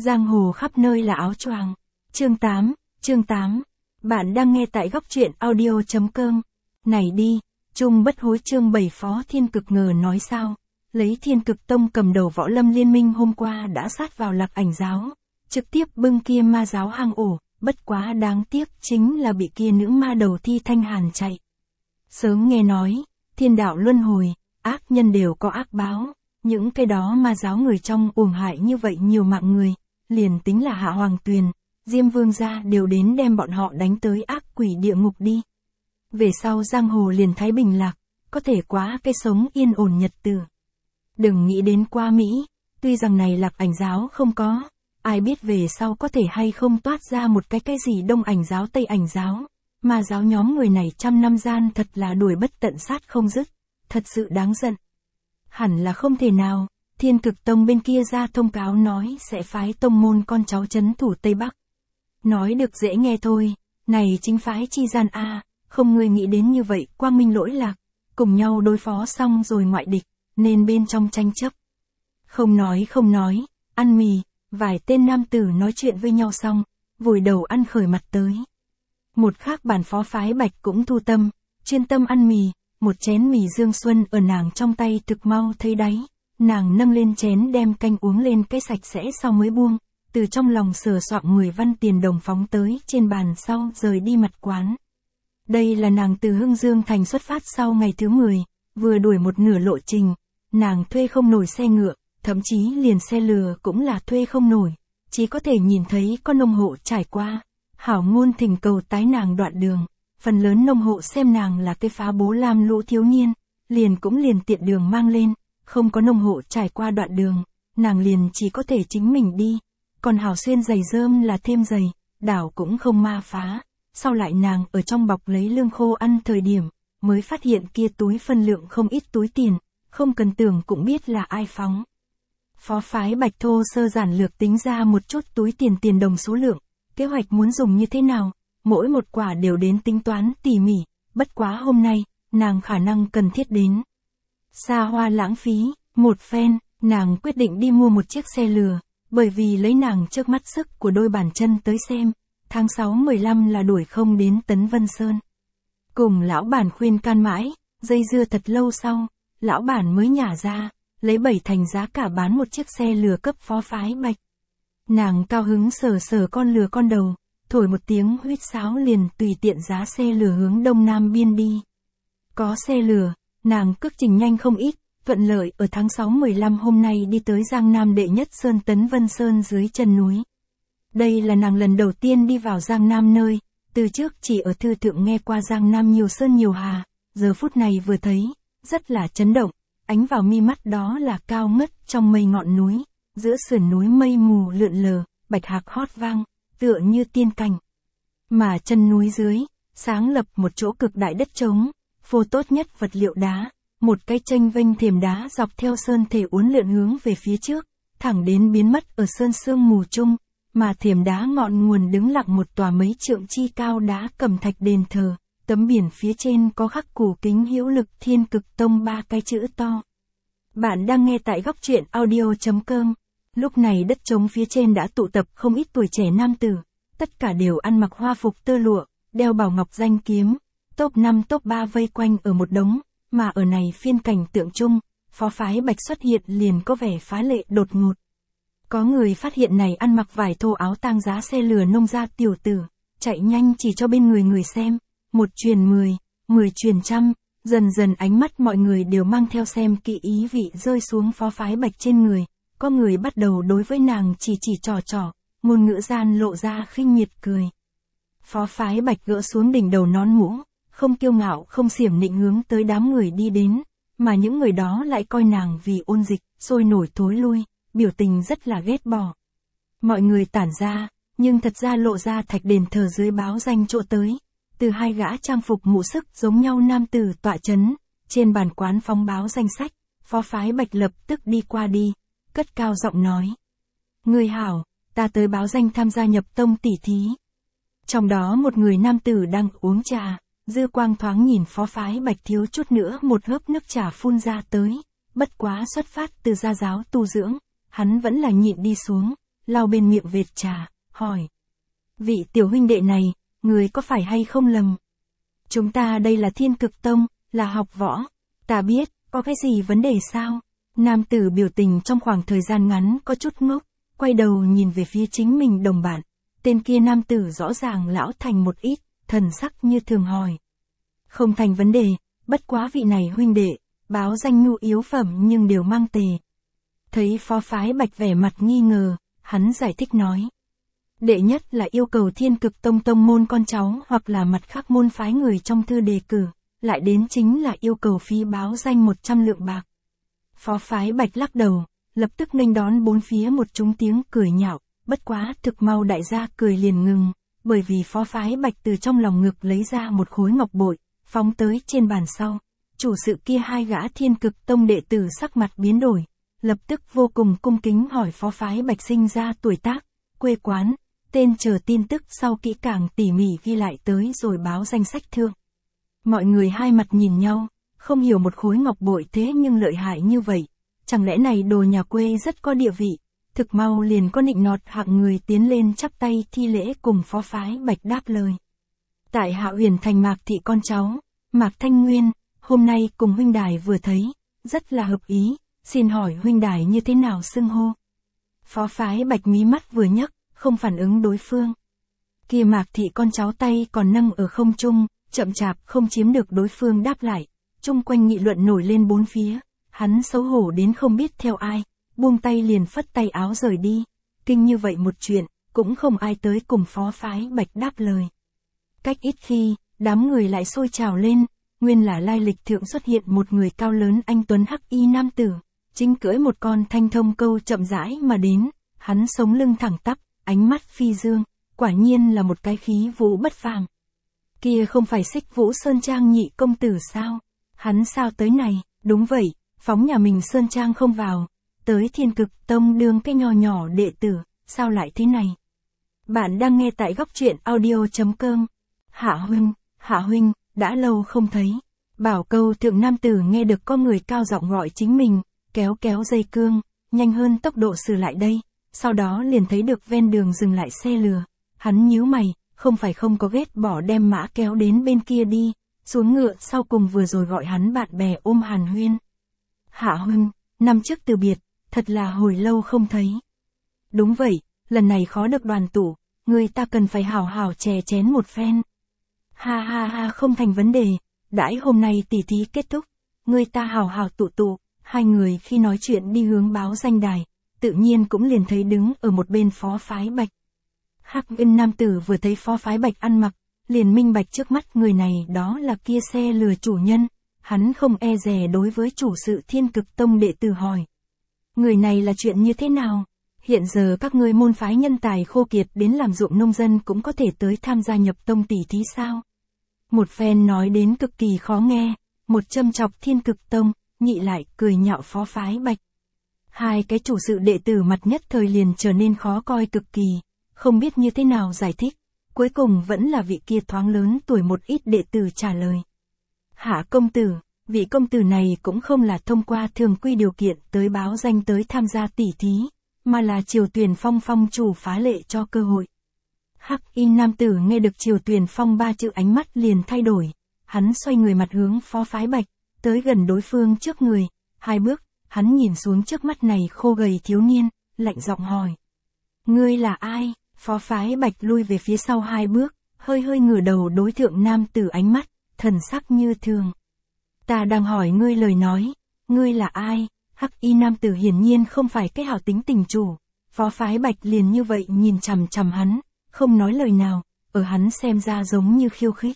Giang hồ khắp nơi là áo choàng. Chương 8. Bạn đang nghe tại góc truyện audio.com. Này đi, Trung bất hối chương 7 Phó Thiên Cực ngờ nói sao, lấy Thiên Cực Tông cầm đầu võ lâm liên minh hôm qua đã sát vào Lạc Ảnh giáo, trực tiếp bưng kia ma giáo hang ổ, bất quá đáng tiếc chính là bị kia nữ ma đầu Thi Thanh Hàn chạy. Sớm nghe nói, thiên đạo luân hồi, ác nhân đều có ác báo, những cái đó ma giáo người trong uổng hại như vậy nhiều mạng người, liền tính là Hạ Hoàng Tuyền, Diêm Vương gia đều đến đem bọn họ đánh tới ác quỷ địa ngục đi. Về sau giang hồ liền thái bình lạc, có thể quá cái sống yên ổn nhật tử. Đừng nghĩ đến qua Mỹ, tuy rằng này Lạc Ảnh giáo không có, ai biết về sau có thể hay không toát ra một cái gì Đông Ảnh giáo Tây Ảnh giáo, mà giáo nhóm người này trăm năm gian thật là đuổi bất tận sát không dứt, thật sự đáng giận. Hẳn là không thể nào, Thiên Cực Tông bên kia ra thông cáo nói sẽ phái tông môn con cháu trấn thủ Tây Bắc. Nói được dễ nghe thôi, này chính phái chi gian a, không người nghĩ đến như vậy quang minh lỗi lạc, cùng nhau đối phó xong rồi ngoại địch, nên bên trong tranh chấp. Không nói, ăn mì, vài tên nam tử nói chuyện với nhau xong, vùi đầu ăn khởi mặt tới. Một khác bản phó phái Bạch cũng thu tâm, chuyên tâm ăn mì, một chén mì Dương Xuân ở nàng trong tay thực mau thấy đáy, nàng nâng lên chén đem canh uống lên cái sạch sẽ sau mới buông, từ trong lòng sờ soạn 10 văn tiền đồng phóng tới trên bàn sau rời đi mật quán. Đây là nàng từ Hưng Dương thành xuất phát sau ngày thứ 10, vừa đuổi một nửa lộ trình, nàng thuê không nổi xe ngựa, thậm chí liền xe lừa cũng là thuê không nổi, chỉ có thể nhìn thấy có nông hộ trải qua, hảo ngôn thỉnh cầu tái nàng đoạn đường, phần lớn nông hộ xem nàng là cái phá bố lam lũ thiếu niên, liền tiện đường mang lên, không có nông hộ trải qua đoạn đường, nàng liền chỉ có thể chính mình đi, còn hảo xuyên giày rơm là thêm giày, đảo cũng không ma phá. Sau lại nàng ở trong bọc lấy lương khô ăn thời điểm, mới phát hiện kia túi phân lượng không ít túi tiền, không cần tưởng cũng biết là ai phóng. Phó phái Bạch thô sơ giản lược tính ra một chút túi tiền đồng số lượng, kế hoạch muốn dùng như thế nào, mỗi một quả đều đến tính toán tỉ mỉ, bất quá hôm nay, nàng khả năng cần thiết đến. Xa hoa lãng phí, một phen, nàng quyết định đi mua một chiếc xe lừa, bởi vì lấy nàng trước mắt sức của đôi bàn chân tới xem. Tháng 6-15 là đuổi không đến Tấn Vân Sơn. Cùng lão bản khuyên can mãi, dây dưa thật lâu sau, lão bản mới nhả ra, lấy 7 thành giá cả bán một chiếc xe lừa cấp phó phái Bạch. Nàng cao hứng sờ con lừa con đầu, thổi một tiếng huýt sáo liền tùy tiện giá xe lừa hướng đông nam biên đi. Có xe lừa, nàng cước trình nhanh không ít, thuận lợi ở tháng 6-15 hôm nay đi tới Giang Nam đệ nhất sơn Tấn Vân Sơn dưới chân núi. Đây là nàng lần đầu tiên đi vào Giang Nam nơi, từ trước chỉ ở thư thượng nghe qua Giang Nam nhiều sơn nhiều hà, giờ phút này vừa thấy, rất là chấn động, ánh vào mi mắt đó là cao ngất trong mây ngọn núi, giữa sườn núi mây mù lượn lờ, bạch hạc hót vang, tựa như tiên cảnh. Mà chân núi dưới, sáng lập một chỗ cực đại đất trống, phô tốt nhất vật liệu đá, một cái chênh vênh thềm đá dọc theo sơn thể uốn lượn hướng về phía trước, thẳng đến biến mất ở sơn sương mù chung. Mà thềm đá ngọn nguồn đứng lặng một tòa mấy trượng chi cao đá cẩm thạch đền thờ, tấm biển phía trên có khắc cổ kính hữu lực Thiên Cực Tông 3 cái chữ to. Bạn đang nghe tại góc truyện audio.com. Lúc này đất trống phía trên đã tụ tập không ít tuổi trẻ nam tử, tất cả đều ăn mặc hoa phục tơ lụa, đeo bảo ngọc danh kiếm, top 5 top 3 vây quanh ở một đống, mà ở này phiên cảnh tượng chung, phó phái Bạch xuất hiện liền có vẻ phá lệ đột ngột. Có người phát hiện này ăn mặc vải thô áo tang giá xe lừa nông gia tiểu tử, chạy nhanh chỉ cho bên người xem, 1 truyền 10, 10 truyền trăm, dần dần ánh mắt mọi người đều mang theo xem kỹ ý vị rơi xuống phó phái Bạch trên người, có người bắt đầu đối với nàng chỉ trò, ngôn ngữ gian lộ ra khinh miệt cười. Phó phái Bạch gỡ xuống đỉnh đầu nón mũ, không kiêu ngạo không xiểm nịnh hướng tới đám người đi đến, mà những người đó lại coi nàng vì ôn dịch, sôi nổi thối lui. Biểu tình rất là ghét bỏ. Mọi người tản ra, nhưng thật ra lộ ra thạch đền thờ dưới báo danh chỗ tới. Từ 2 gã trang phục mũ sức giống nhau nam tử tọa chấn, trên bàn quán phóng báo danh sách, phó phái Bạch lập tức đi qua đi, cất cao giọng nói. Người hảo, ta tới báo danh tham gia nhập tông tỉ thí. Trong đó một người nam tử đang uống trà, dư quang thoáng nhìn phó phái Bạch thiếu chút nữa một hớp nước trà phun ra tới, bất quá xuất phát từ gia giáo tu dưỡng. Hắn vẫn là nhịn đi xuống, lau bên miệng vệt trà, hỏi. Vị tiểu huynh đệ này, người có phải hay không lầm? Chúng ta đây là Thiên Cực Tông, là học võ. Ta biết, có cái gì vấn đề sao? Nam tử biểu tình trong khoảng thời gian ngắn có chút ngốc, quay đầu nhìn về phía chính mình đồng bạn. Tên kia nam tử rõ ràng lão thành một ít, thần sắc như thường hỏi. Không thành vấn đề, bất quá vị này huynh đệ, báo danh nhu yếu phẩm nhưng đều mang tề. Thấy phó phái Bạch vẻ mặt nghi ngờ, hắn giải thích nói. Đệ nhất là yêu cầu Thiên Cực Tông tông môn con cháu hoặc là mặt khác môn phái người trong thư đề cử, lại đến chính là yêu cầu phí báo danh 100 lượng bạc. Phó phái Bạch lắc đầu, lập tức nghênh đón bốn phía một chúng tiếng cười nhạo, bất quá thực mau đại gia cười liền ngừng, bởi vì phó phái Bạch từ trong lòng ngực lấy ra một khối ngọc bội, phóng tới trên bàn sau. Chủ sự kia hai gã Thiên Cực Tông đệ tử sắc mặt biến đổi, lập tức vô cùng cung kính hỏi phó phái Bạch sinh ra tuổi tác, quê quán, tên chờ tin tức sau kỹ càng tỉ mỉ ghi lại tới rồi báo danh sách thượng. Mọi người hai mặt nhìn nhau, không hiểu một khối ngọc bội thế nhưng lợi hại như vậy, chẳng lẽ này đồ nhà quê rất có địa vị, thực mau liền có nịnh nọt hạng người tiến lên chắp tay thi lễ cùng phó phái Bạch đáp lời. Tại Hạ Huyền Thành Mạc thị con cháu, Mạc Thanh Nguyên, hôm nay cùng huynh đài vừa thấy, rất là hợp ý, xin hỏi huynh đài như thế nào xưng hô? Phó phái Bạch mí mắt vừa nhấc, không phản ứng đối phương. Kia Mạc thị con cháu tay còn nâng ở không trung, chậm chạp không chiếm được đối phương đáp lại, chung quanh nghị luận nổi lên bốn phía, hắn xấu hổ đến không biết theo ai, buông tay liền phất tay áo rời đi, kinh như vậy một chuyện, cũng không ai tới cùng phó phái Bạch đáp lời. Cách ít khi, đám người lại sôi trào lên, nguyên là lai lịch thượng xuất hiện một người cao lớn anh tuấn hắc y nam tử, chính cưỡi một con thanh thông câu chậm rãi mà đến, hắn sống lưng thẳng tắp, ánh mắt phi dương, quả nhiên là một cái khí vũ bất phàm. Kia không phải Xích Vũ Sơn Trang nhị công tử sao? Hắn sao tới này? Đúng vậy, phóng nhà mình Sơn Trang không vào, tới Thiên Cực Tông đương cái nho nhỏ đệ tử, sao lại thế này? Bạn đang nghe tại góc truyện audio.com. Hạ huynh, đã lâu không thấy. Bảo câu thượng nam tử nghe được có người cao giọng gọi chính mình, kéo kéo dây cương, nhanh hơn tốc độ xử lại đây, sau đó liền thấy được ven đường dừng lại xe lừa. Hắn nhíu mày, không phải không có ghét bỏ đem mã kéo đến bên kia đi, xuống ngựa sau cùng vừa rồi gọi hắn bạn bè ôm hàn huyên. Hạ huynh, năm trước từ biệt, thật là hồi lâu không thấy. Đúng vậy, lần này khó được đoàn tụ, người ta cần phải hào hào chè chén một phen. Ha không thành vấn đề, đãi hôm nay tỉ thí kết thúc, người ta hào hào tụ, hai người khi nói chuyện đi hướng báo danh đài, tự nhiên cũng liền thấy đứng ở một bên phó phái Bạch. Hắc Vân nam tử vừa thấy phó phái Bạch ăn mặc, liền minh bạch trước mắt người này đó là kia xe lừa chủ nhân, hắn không e dè đối với chủ sự Thiên Cực Tông đệ tử hỏi. Người này là chuyện như thế nào? Hiện giờ các ngươi môn phái nhân tài khô kiệt đến làm ruộng nông dân cũng có thể tới tham gia nhập tông tỷ thí sao? Một phen nói đến cực kỳ khó nghe, một châm chọc Thiên Cực Tông, nhị lại cười nhạo phó phái Bạch. Hai cái chủ sự đệ tử mặt nhất thời liền trở nên khó coi cực kỳ, không biết như thế nào giải thích, cuối cùng vẫn là vị kia thoáng lớn tuổi một ít đệ tử trả lời. Hạ công tử, vị công tử này cũng không là thông qua thường quy điều kiện tới báo danh tới tham gia tỷ thí, mà là Triều Tuyền Phong phong chủ phá lệ cho cơ hội. Hắc y nam tử nghe được Triều Tuyền Phong ba chữ ánh mắt liền thay đổi, hắn xoay người mặt hướng phó phái Bạch, tới gần đối phương trước người, hai bước, hắn nhìn xuống trước mắt này khô gầy thiếu niên, lạnh giọng hỏi. Ngươi là ai? Phó phái Bạch lui về phía sau hai bước, hơi ngửa đầu đối thượng nam tử ánh mắt, thần sắc như thường. Ta đang hỏi ngươi lời nói, ngươi là ai? Hắc y nam tử hiển nhiên không phải cái hảo tính tình chủ, phó phái Bạch liền như vậy nhìn chằm chằm hắn, không nói lời nào, ở hắn xem ra giống như khiêu khích.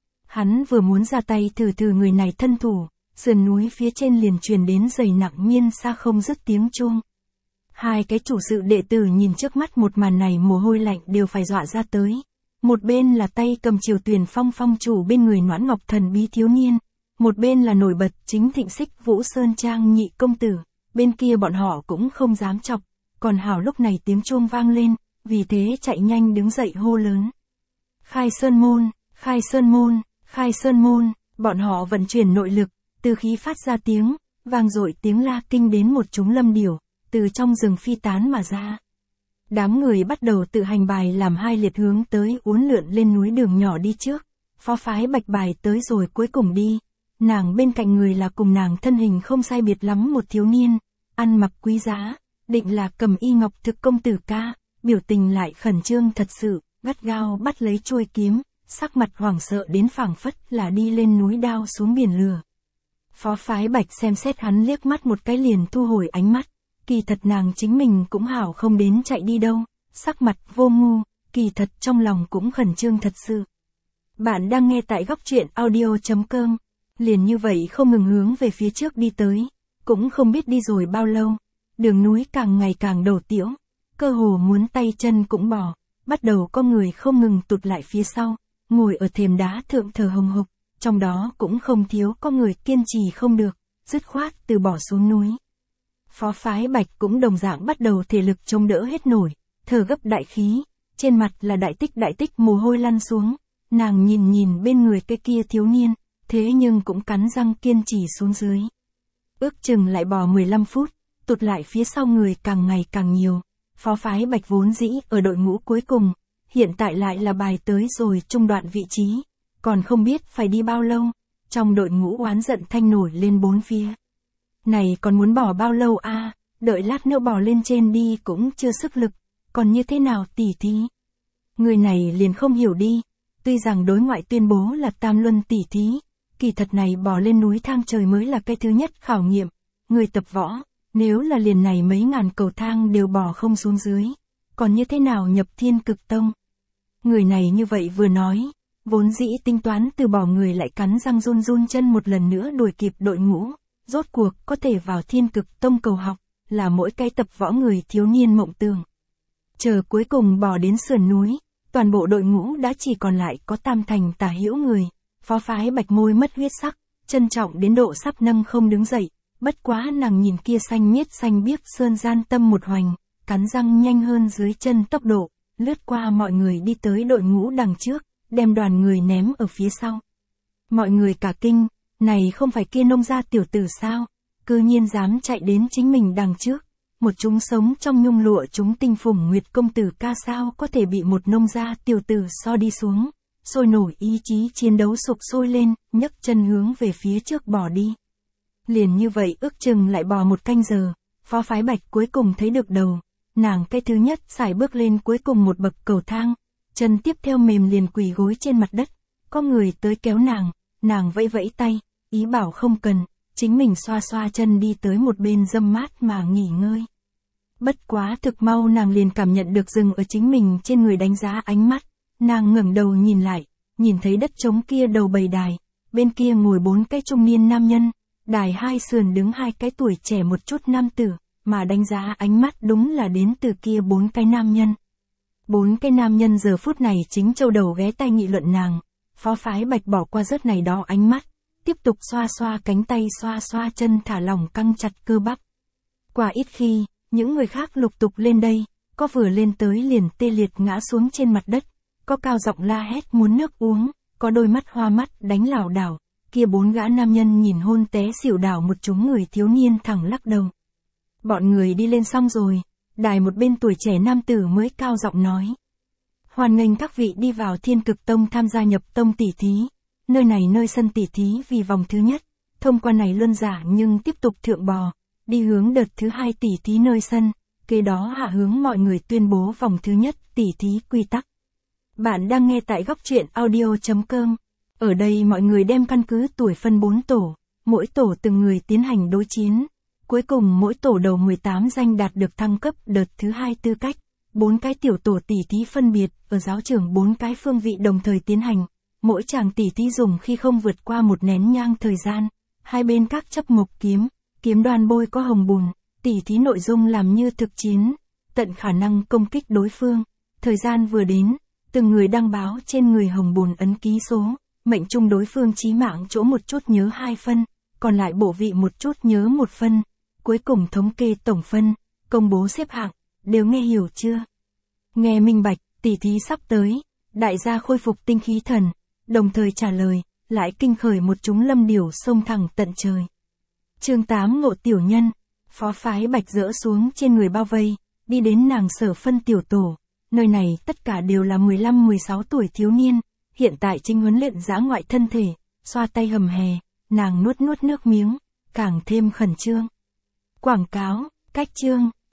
Hắn vừa muốn ra tay thử người này thân thủ, sườn núi phía trên liền truyền đến dày nặng miên xa không dứt tiếng chuông. Hai cái chủ sự đệ tử nhìn trước mắt một màn này mồ hôi lạnh đều phải dọa ra tới. Một bên là tay cầm Triều Tuyền Phong phong chủ bên người Noãn Ngọc thần bí thiếu niên, một bên là nổi bật chính thịnh Xích Vũ Sơn Trang nhị công tử, bên kia bọn họ cũng không dám chọc, còn hảo lúc này tiếng chuông vang lên, vì thế chạy nhanh đứng dậy hô lớn. Khai Sơn Môn, Khai Sơn Môn, Khai Sơn Môn, bọn họ vận chuyển nội lực, từ khí phát ra tiếng, vang dội tiếng la kinh đến một chúng lâm điểu, từ trong rừng phi tán mà ra. Đám người bắt đầu tự hành bài làm hai liệt hướng tới uốn lượn lên núi đường nhỏ đi trước. Phó Phái Bạch bài tới rồi cuối cùng đi. Nàng bên cạnh người là cùng nàng thân hình không sai biệt lắm một thiếu niên, ăn mặc quý giá, định là Cầm Y Ngọc Thực công tử ca, biểu tình lại khẩn trương thật sự, gắt gao bắt lấy chuôi kiếm, sắc mặt hoảng sợ đến phảng phất là đi lên núi đao xuống biển lửa. Phó Phái Bạch xem xét hắn liếc mắt một cái liền thu hồi ánh mắt, kỳ thật nàng chính mình cũng hảo không đến chạy đi đâu, sắc mặt vô ngu, kỳ thật trong lòng cũng khẩn trương thật sự. Bạn đang nghe tại góc truyện audio.com, liền như vậy không ngừng hướng về phía trước đi tới, cũng không biết đi rồi bao lâu, đường núi càng ngày càng đổ tiễu, cơ hồ muốn tay chân cũng bỏ, bắt đầu có người không ngừng tụt lại phía sau, ngồi ở thềm đá thượng thờ hồng hộc, trong đó cũng không thiếu có người kiên trì không được, dứt khoát từ bỏ xuống núi. Phó Phái Bạch cũng đồng dạng bắt đầu thể lực chống đỡ hết nổi, thở gấp đại khí, trên mặt là đại tích mồ hôi lăn xuống, nàng nhìn bên người cái kia thiếu niên, thế nhưng cũng cắn răng kiên trì xuống dưới. Ước chừng lại bò 15 phút, tụt lại phía sau người càng ngày càng nhiều, Phó Phái Bạch vốn dĩ ở đội ngũ cuối cùng, hiện tại lại là bài tới rồi trung đoạn vị trí, còn không biết phải đi bao lâu, trong đội ngũ oán giận thanh nổi lên bốn phía. Này còn muốn bỏ bao lâu a? Đợi lát nữa bò lên trên đi cũng chưa sức lực, còn như thế nào tỉ thí? Người này liền không hiểu đi, tuy rằng đối ngoại tuyên bố là tam luân tỉ thí, kỳ thật này bò lên núi thang trời mới là cái thứ nhất khảo nghiệm, người tập võ, nếu là liền này mấy ngàn cầu thang đều bò không xuống dưới, còn như thế nào nhập Thiên Cực Tông? Người này như vậy vừa nói, vốn dĩ tính toán từ bỏ người lại cắn răng run chân một lần nữa đuổi kịp đội ngũ, rốt cuộc có thể vào Thiên Cực Tông cầu học, là mỗi cái tập võ người thiếu niên mộng tưởng. Chờ cuối cùng bò đến sườn núi, toàn bộ đội ngũ đã chỉ còn lại có tam thành tả hữu người, Phó Phái Bạch môi mất huyết sắc, trân trọng đến độ sắp nâng không đứng dậy, bất quá nàng nhìn kia xanh biếc sơn gian tâm một hoành, cắn răng nhanh hơn dưới chân tốc độ, lướt qua mọi người đi tới đội ngũ đằng trước, đem đoàn người ném ở phía sau. Mọi người cả kinh, này không phải kia nông gia tiểu tử sao, cư nhiên dám chạy đến chính mình đằng trước, một chúng sống trong nhung lụa chúng tinh phùng nguyệt công tử ca sao có thể bị một nông gia tiểu tử so đi xuống, sôi nổi ý chí chiến đấu sục sôi lên, nhấc chân hướng về phía trước bỏ đi. Liền như vậy ước chừng lại bò một canh giờ, Phó Phái Bạch cuối cùng thấy được đầu, nàng cái thứ nhất xài bước lên cuối cùng một bậc cầu thang, chân tiếp theo mềm liền quỳ gối trên mặt đất, có người tới kéo nàng vẫy vẫy tay, ý bảo không cần, chính mình xoa xoa chân đi tới một bên râm mát mà nghỉ ngơi. Bất quá thực mau nàng liền cảm nhận được rừng ở chính mình trên người đánh giá ánh mắt, nàng ngẩng đầu nhìn lại, nhìn thấy đất trống kia đầu bầy đài, bên kia ngồi 4 cái trung niên nam nhân, đài hai sườn đứng 2 cái tuổi trẻ một chút nam tử, mà đánh giá ánh mắt đúng là đến từ kia 4 cái nam nhân. 4 cái nam nhân giờ phút này chính châu đầu ghé tai nghị luận nàng, Phó Phái Bạch bỏ qua rớt này đó ánh mắt, tiếp tục xoa xoa cánh tay xoa xoa chân thả lỏng căng chặt cơ bắp. Qua ít khi, những người khác lục tục lên đây, có vừa lên tới liền tê liệt ngã xuống trên mặt đất, có cao giọng la hét muốn nước uống, có đôi mắt hoa mắt đánh lảo đảo, kia 4 gã nam nhân nhìn hôn té xỉu đảo một chúng người thiếu niên thẳng lắc đầu. Bọn người đi lên xong rồi, đài một bên tuổi trẻ nam tử mới cao giọng nói. Hoan nghênh các vị đi vào Thiên Cực Tông tham gia nhập tông tỷ thí, nơi này nơi sân tỷ thí vì vòng thứ nhất, thông qua này luân giả nhưng tiếp tục thượng bò, đi hướng đợt thứ 2 tỷ thí nơi sân, kế đó hạ hướng mọi người tuyên bố vòng thứ nhất tỷ thí quy tắc. Bạn đang nghe tại góc truyện audio.com, ở đây mọi người đem căn cứ tuổi phân 4 tổ, mỗi tổ từng người tiến hành đối chiến. Cuối cùng mỗi tổ đầu 18 danh đạt được thăng cấp đợt thứ 2 tư cách, 4 cái tiểu tổ tỷ thí phân biệt, ở giáo trường 4 cái phương vị đồng thời tiến hành, mỗi chàng tỷ thí dùng khi không vượt qua một nén nhang thời gian, hai bên các chấp mộc kiếm đoan bôi có hồng bùn, tỷ thí nội dung làm như thực chiến, tận khả năng công kích đối phương, thời gian vừa đến, từng người đăng báo trên người hồng bùn ấn ký số, mệnh trung đối phương chí mạng chỗ một chút nhớ 2 phân, còn lại bổ vị một chút nhớ 1 phân. Cuối cùng thống kê tổng phân, công bố xếp hạng, đều nghe hiểu chưa? Nghe minh bạch, tỷ thí sắp tới, đại gia khôi phục tinh khí thần, đồng thời trả lời, lại kinh khởi một chúng lâm điểu xông thẳng tận trời. Chương 8 Ngộ tiểu nhân, Phó Phái Bạch dỡ xuống trên người bao vây, đi đến nàng Sở Phân tiểu tổ. Nơi này tất cả đều là 15-16 tuổi thiếu niên, hiện tại chính huấn luyện dã ngoại thân thể, xoa tay hầm hè, nàng nuốt nuốt nước miếng, càng thêm khẩn trương. Quảng cáo, cách chương.